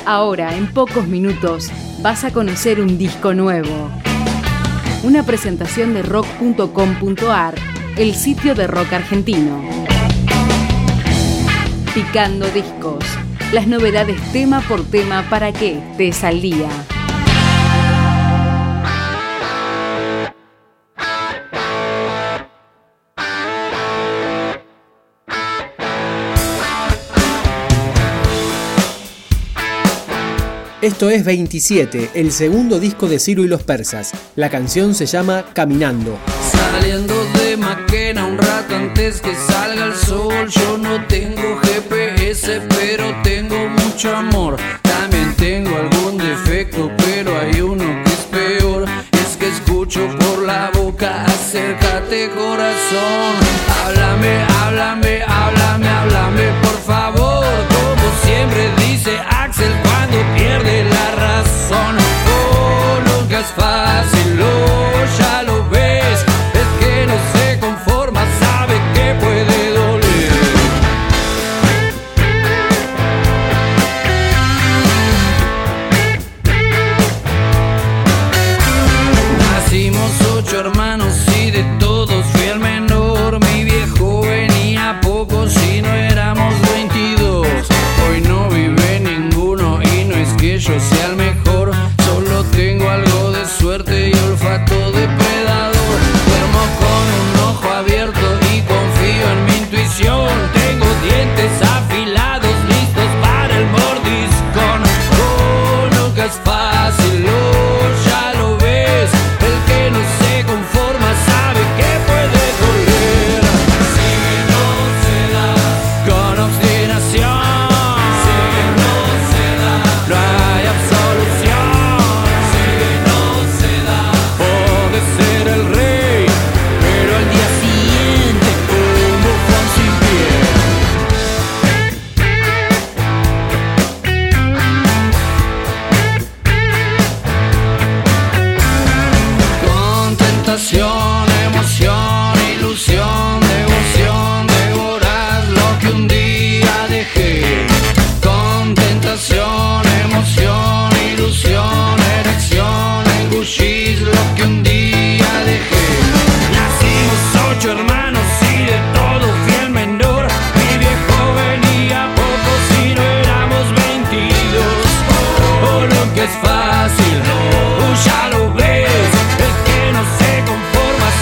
Ahora, en pocos minutos, vas a conocer un disco nuevo. Una presentación de rock.com.ar, el sitio de rock argentino. Picando discos. Las novedades tema por tema para que estés al día. Esto es 27, el segundo disco de Ciro y los Persas. La canción se llama Caminando. Saliendo de Maquena un rato antes que salga el sol. Yo no tengo GPS, pero tengo mucho amor. También tengo algún defecto, pero hay uno que es peor. Es que escucho por la boca, acércate corazón. Háblame, háblame, háblame, háblame, por favor. Como siempre dice Axel cuando pierde la razón. Oh, nunca es fácil, oh, ya lo ves. Es que no se conforma, sabe que puede doler. Nacimos 8 hermanos y de todos fui el menor. Mi viejo venía pocos y no éramos 22. Hoy no vive ninguno y no es que yo sea el mejor. Solo tengo algo de suerte y olfato depredador. Duermo con un ojo abierto y confío en mi intuición. Tengo dientes afilados listos para el mordiscón. Oh, nunca es fácil, oh, ya lo ves. El que no se conforma sabe que puede doler. Si no se da con obstinación, si no se da no hay absolución. Si no se da puede ser el rey, pero al día siguiente un bufón sin pie. Con tentación, emoción, ilusión, devoción, devorar lo que un día dejé. Con tentación, emoción, ilusión, erección, engullís lo que un día dejé. Nacimos 8 hermanos y de todos fui el menor. Mi viejo venía pocos y no éramos 22. Oh, lo que es fácil, oh, ya lo ves. El que no se conforma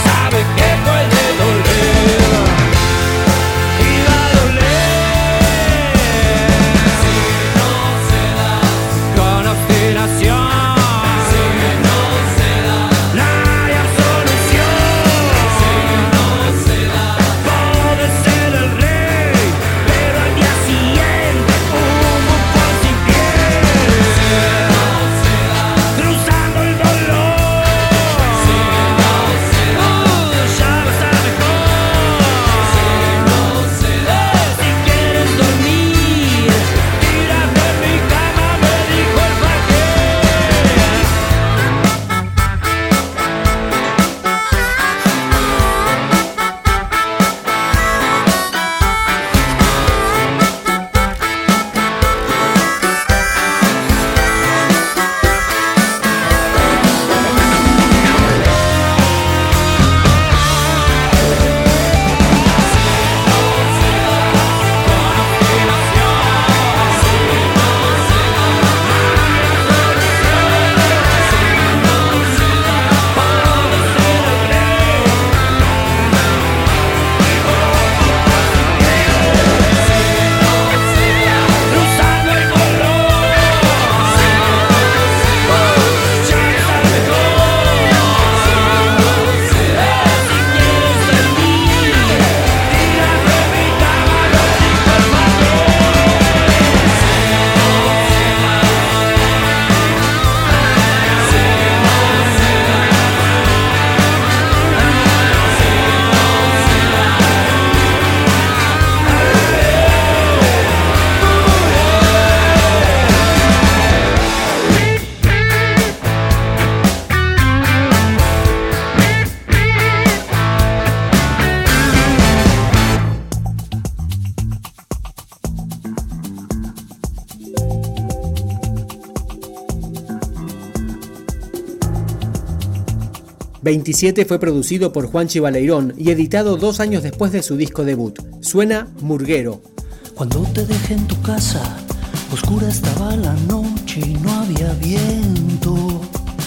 27 fue producido por Juanchi Baleirón y editado 2 años después de su disco debut. Suena Murguero. Cuando te dejé en tu casa, oscura estaba la noche y no había viento.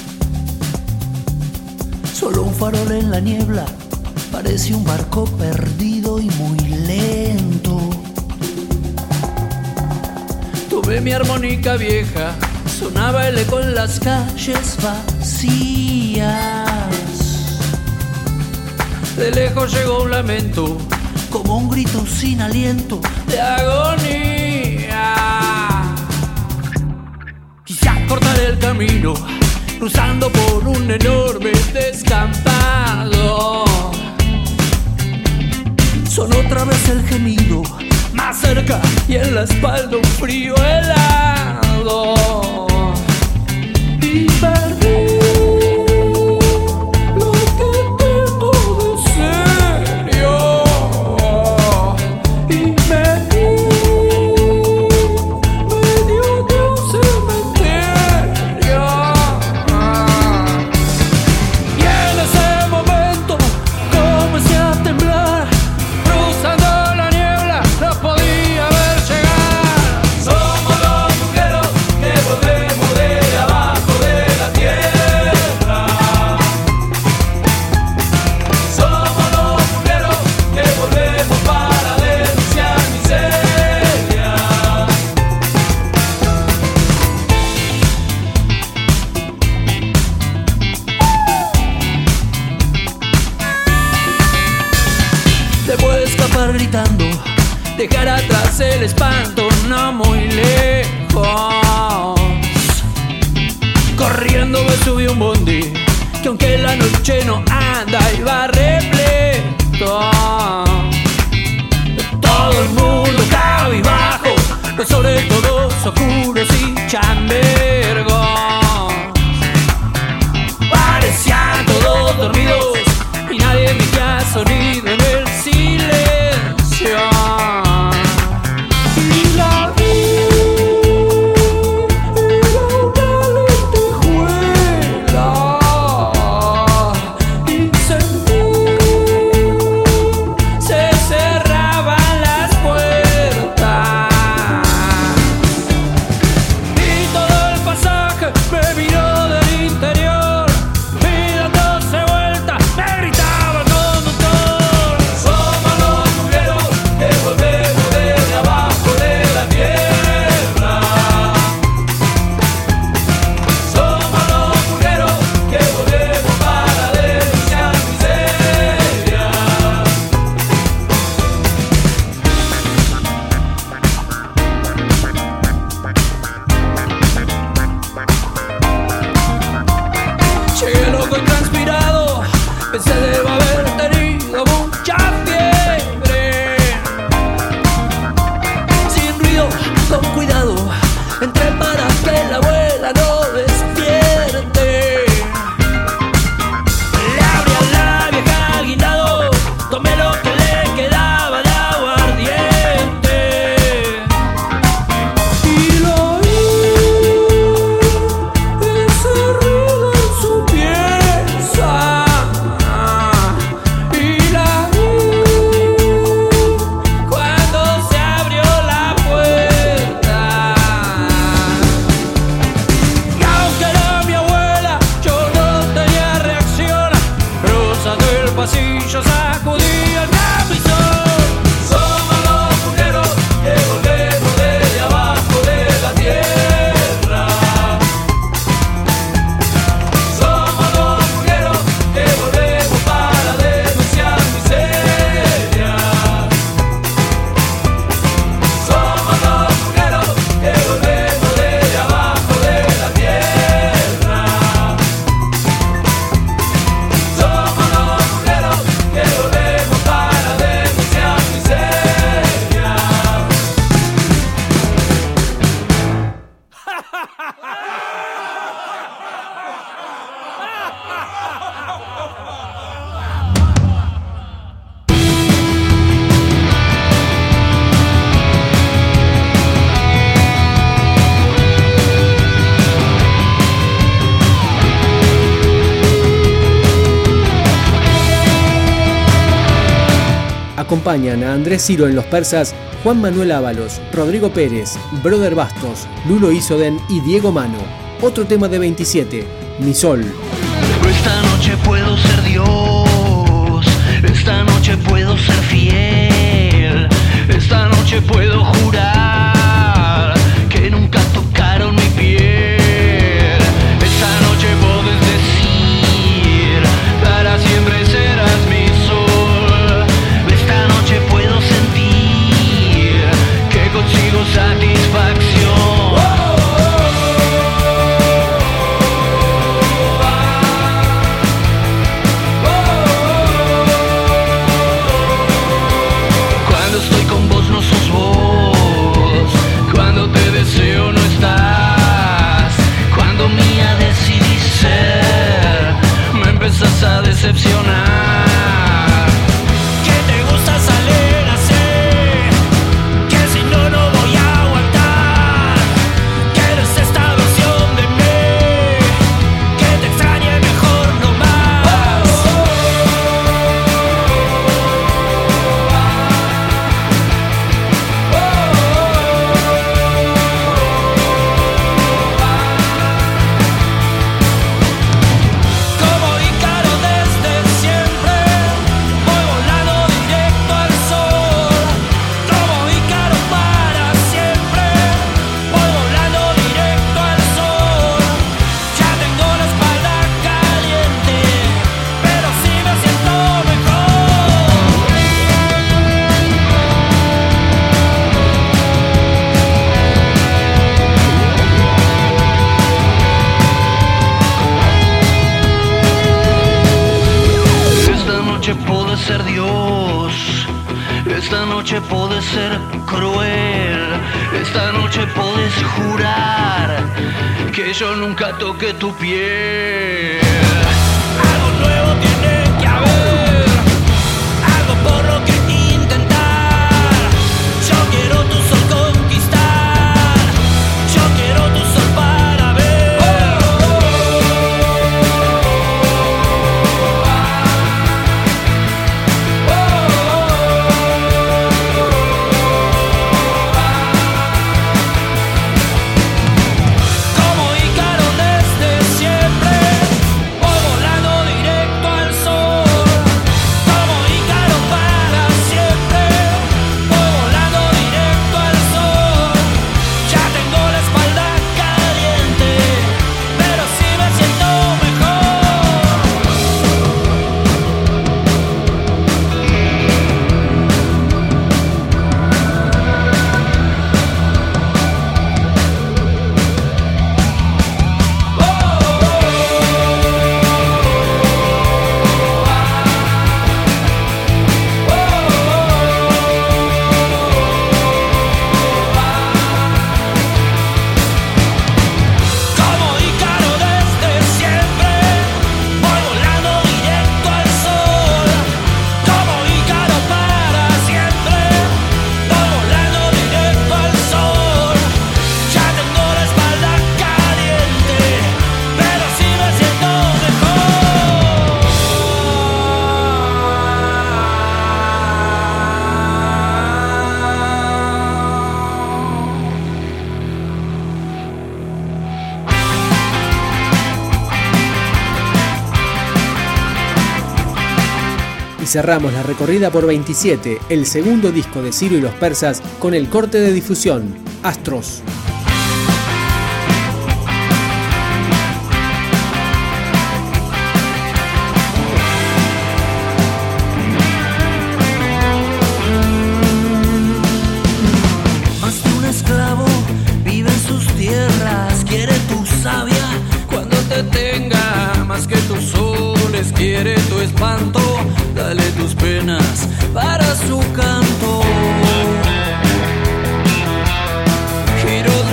Solo un farol en la niebla, parecía un barco perdido y muy lento. Tomé mi armónica vieja, sonaba el eco en las calles Vacías. De lejos llegó un lamento, Como un grito sin aliento. de agonía. Quise cortar el camino, cruzando por un enorme descampado. Sonó otra vez el gemido, Más cerca y en la espalda un frío helado. Y perdí lo que tengo de serio. Y me di medio de un cementerio. Y en ese momento comencé a temblar, cruzando la niebla, no podía ver llegar. Somos los murgueros que volvemos de abajo de la tierra. Somos los murgueros que volvemos para denunciar miseria. te puedes escapar gritando, Dejar atrás el espanto, no muy lejos. Corriendo me subí un bondi, que aunque la noche no anda y va repleto. Todo el mundo cabizbajo, los sobre todos oscuros y chambergos. Parecían todos dormidos y nadie emitía sonido en el silencio. Y la vi era una lentejuela y sentí acompañan a Andrés Ciro en Los Persas, Juan Manuel Ábalos, Rodrigo Pérez, Brother Bastos, Lulo Isoden y Diego Mano. Otro tema de 27, Mi Sol. Esta noche puedo ser Dios, esta noche puedo ser fiel, esta noche puedo jurar que nunca tocaron mi piel. Esta noche puedes decir, para siempre serás mi sol. Esta noche puedo sentir que consigo satisfacción. A decepcionar, que te gusta salir así, que si no, no voy a aguantar, que eres esta versión de mí, que te extrañe mejor no más. Como Ícaro desde siempre, voy volando directo al sol. Como Ícaro para siempre, voy volando directo al sol. Ya tengo la espalda caliente, pero sí me siento Esta noche puedo ser Dios, esta noche puedo ser cruel, esta noche puedes jurar que yo nunca toqué tu piel. Algo nuevo tiene que haber, algo por lo que intentar. Yo quiero tu sol conquistar, yo quiero tu sol para ver. Como Ícaro desde siempre, voy volando directo al sol. Como Ícaro para siempre, voy volando directo al sol. Ya tengo la espalda caliente, pero sí me siento Como Ícaro desde siempre, voy volando directo al sol. Como Ícaro para siempre, voy volando directo al sol. Ya tengo la espalda caliente, pero sí me siento Y cerramos la recorrida por 27, el segundo disco de Ciro y Los Persas, con el corte de difusión, Astros. Más de un esclavo vive en sus tierras, quiere tu savia cuando te tenga, más que tus soles quiere tu espanto, dale tus penas para su canto. Giro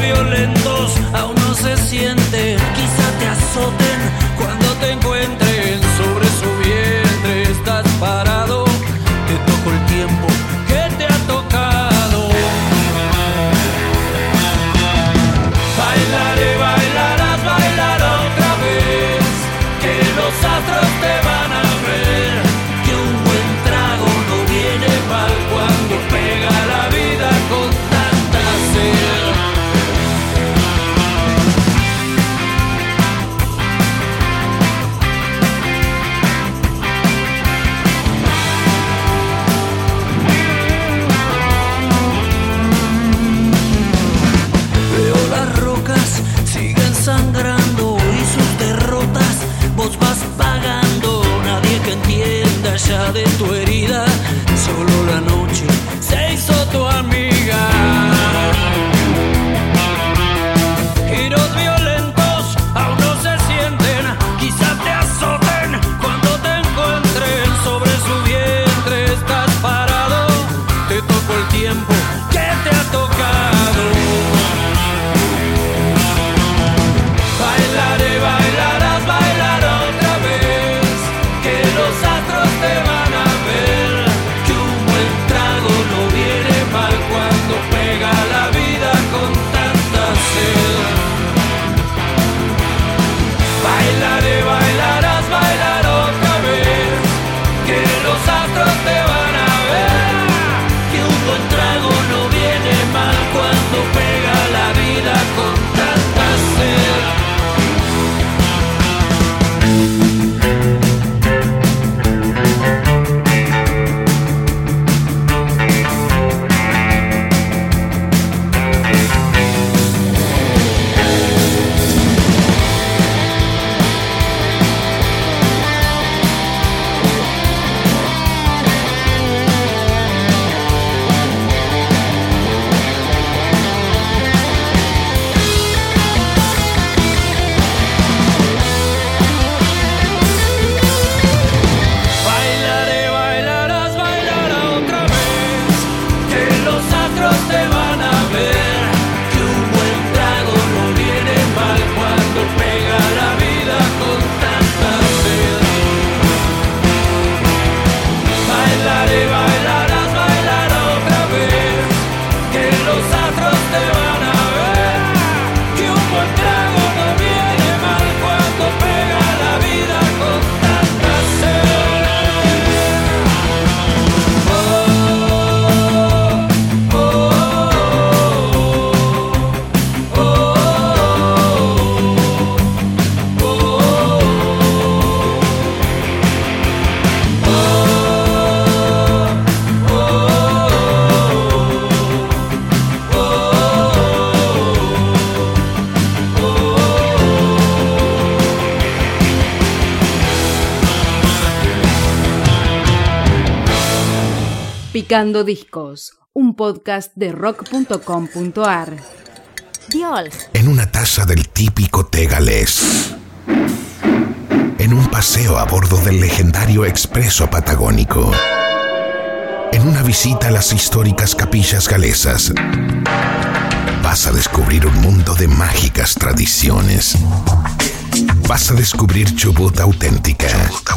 Picando Discos, un podcast de rock.com.ar. Dios. En una taza del típico té galés. En un paseo a bordo del legendario expreso patagónico. En una visita a las históricas capillas galesas. Vas a descubrir un mundo de mágicas tradiciones. Vas a descubrir Chubut auténtica.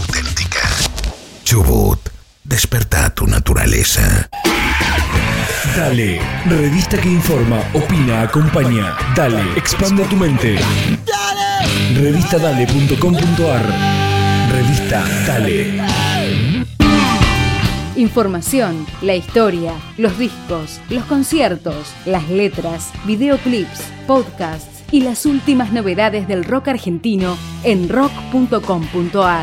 Chubut, desperta tu naturaleza. Dale, revista que informa, opina, acompaña. Dale, expande tu mente. ¡Dale! Revistadale.com.ar. Revista Dale. Información, la historia, los discos, los conciertos, las letras, videoclips, podcasts y las últimas novedades del rock argentino en rock.com.ar.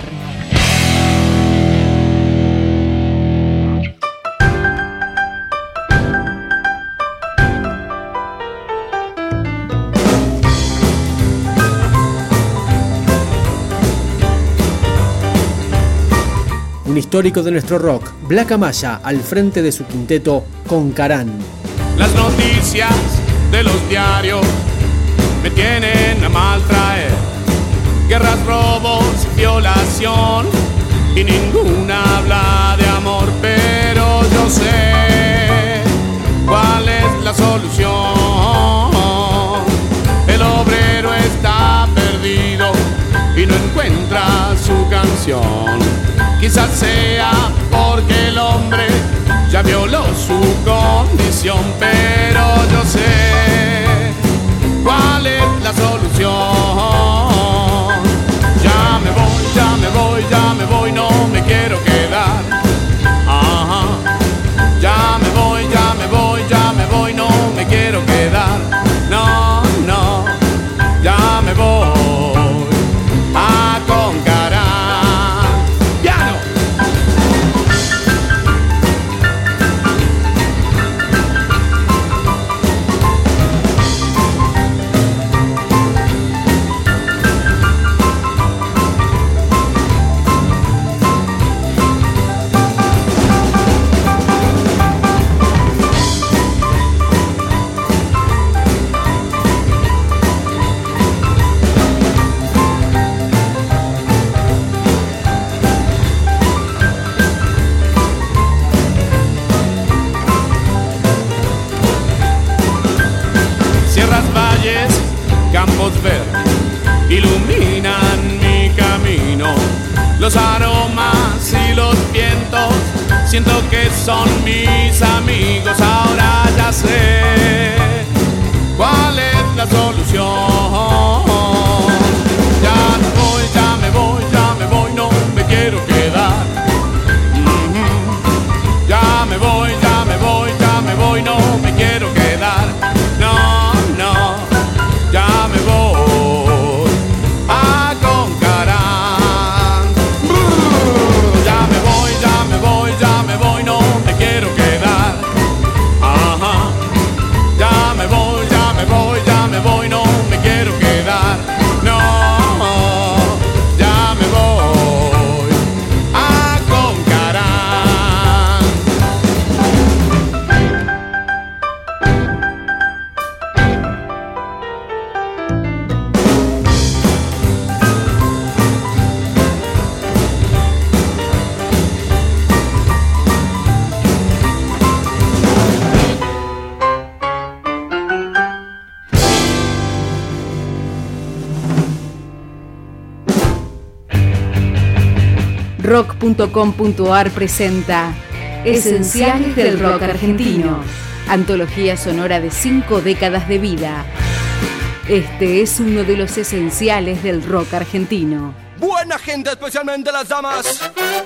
Un histórico de nuestro rock, Black Amaya, al frente de su quinteto Concarán. Las noticias de los diarios me tienen a mal traer. Guerras, robos, violación y ninguna habla de amor. Pero yo sé cuál es la solución. El obrero está perdido y no encuentra su canción. Quizás sea porque el hombre ya violó su condición, pero yo sé cuál es la solución. Ya me voy, no me quiero quedar. Ajá. Ya me voy, no me quiero quedar. No, ya me voy a Concarán. Campos verdes iluminan mi camino. Los aromas y los vientos siento que son mis amigos. Ahora ya sé cuál es la solución. Ya me voy, no me quiero quedar. Ya me voy, no me quiero quedar. No. Ya me voy a Concarán. Ya me voy, no me quiero quedar. Ajá. Ya me voy, no me quiero quedar. No, ya me voy a Concarán. Rock.com.ar presenta Esenciales del Rock Argentino, antología sonora de 5 décadas de vida. Este es uno de los esenciales del rock argentino. Buena gente, especialmente las damas.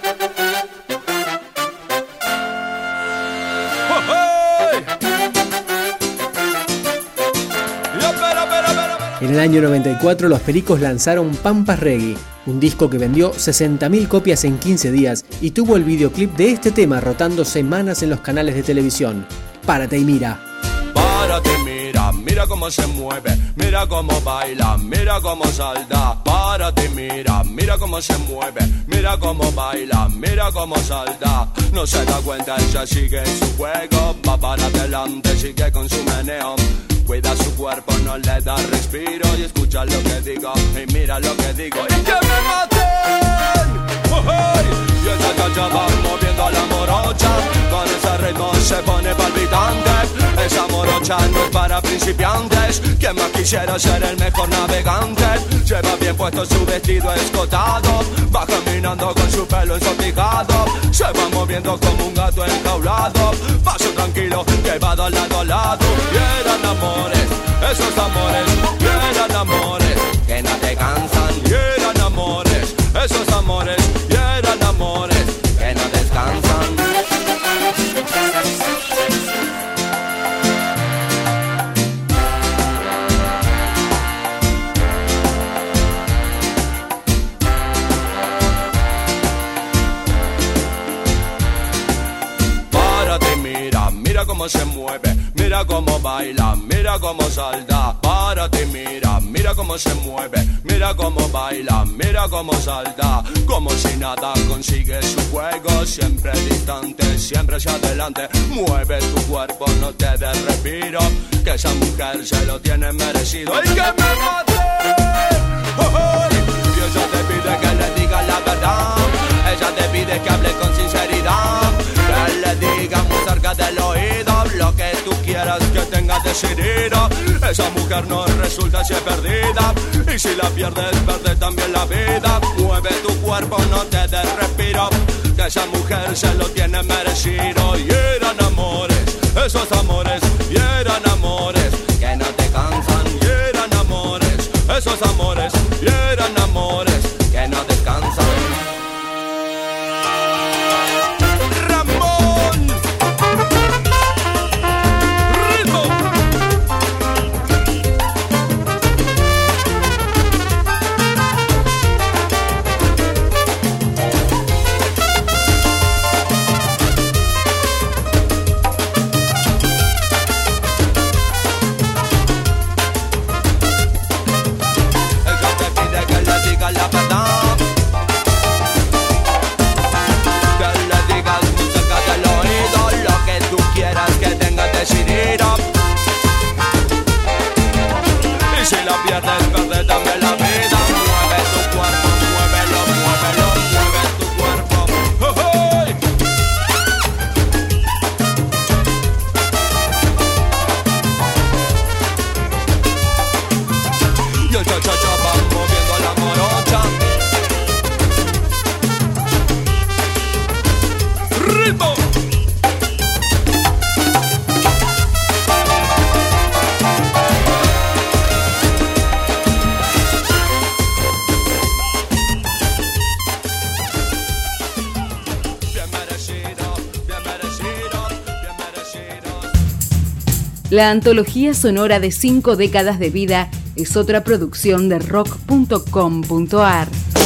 En el año 94 los Pericos lanzaron Pampas Reggae, un disco que vendió 60.000 copias en 15 días y tuvo el videoclip de este tema rotando semanas en los canales de televisión. Párate y mira. Párate, mira, mira cómo se mueve, mira cómo baila, mira cómo salta. Párate, mira, mira cómo se mueve, mira cómo baila, mira cómo salta. No se da cuenta, ella sigue en su juego, va para adelante, sigue con su meneo. Cuida su cuerpo, no le da respiro y escucha lo que digo y mira lo que digo. ¡Y que me maten! Y esa chacha va moviendo la morocha, con ese ritmo se pone palpitante. Esa morocha no es para principiantes, quien más quisiera ser el mejor navegante. Lleva bien puesto su vestido escotado, va caminando con su pelo ensortijado. Se va moviendo como un gato enjaulado, paso tranquilo que va de lado a lado. Y eran amores, esos amores, y eran amores que no te cansan. Y eran amores, esos amores, y eran amores que no descansan. Párate, mira, mira cómo se mueve, mira cómo baila, mira cómo salta. Párate, mira, mira cómo se mueve, mira cómo baila, mira cómo salta. Como si nada consigue su juego, siempre distante, siempre hacia adelante. Mueve tu cuerpo, no te des respiro, que esa mujer se lo tiene merecido. ¡Y que me mate! Y ella te pide que le diga la verdad, ella te pide que hable con sinceridad, que le diga muy cerca del oído lo que tú quieras que tengas decidido. Esa mujer no resulta si es perdida, y si la pierdes, pierde también la vida. Mueve tu cuerpo, no te des respiro, que esa mujer se lo tiene merecido. Y eran amores, esos amores, y eran amores que no te cansan. Y eran amores, esos amores, y eran amores que no descansan. Y si la pierdes, pierde también la vida. Mueve tu cuerpo, muévelo, muévelo, mueve tu cuerpo. ¡Oh, oh! Y el cha-cha-cha va moviendo la morocha. ¡Ritmo! La antología sonora de 5 décadas de vida es otra producción de rock.com.ar.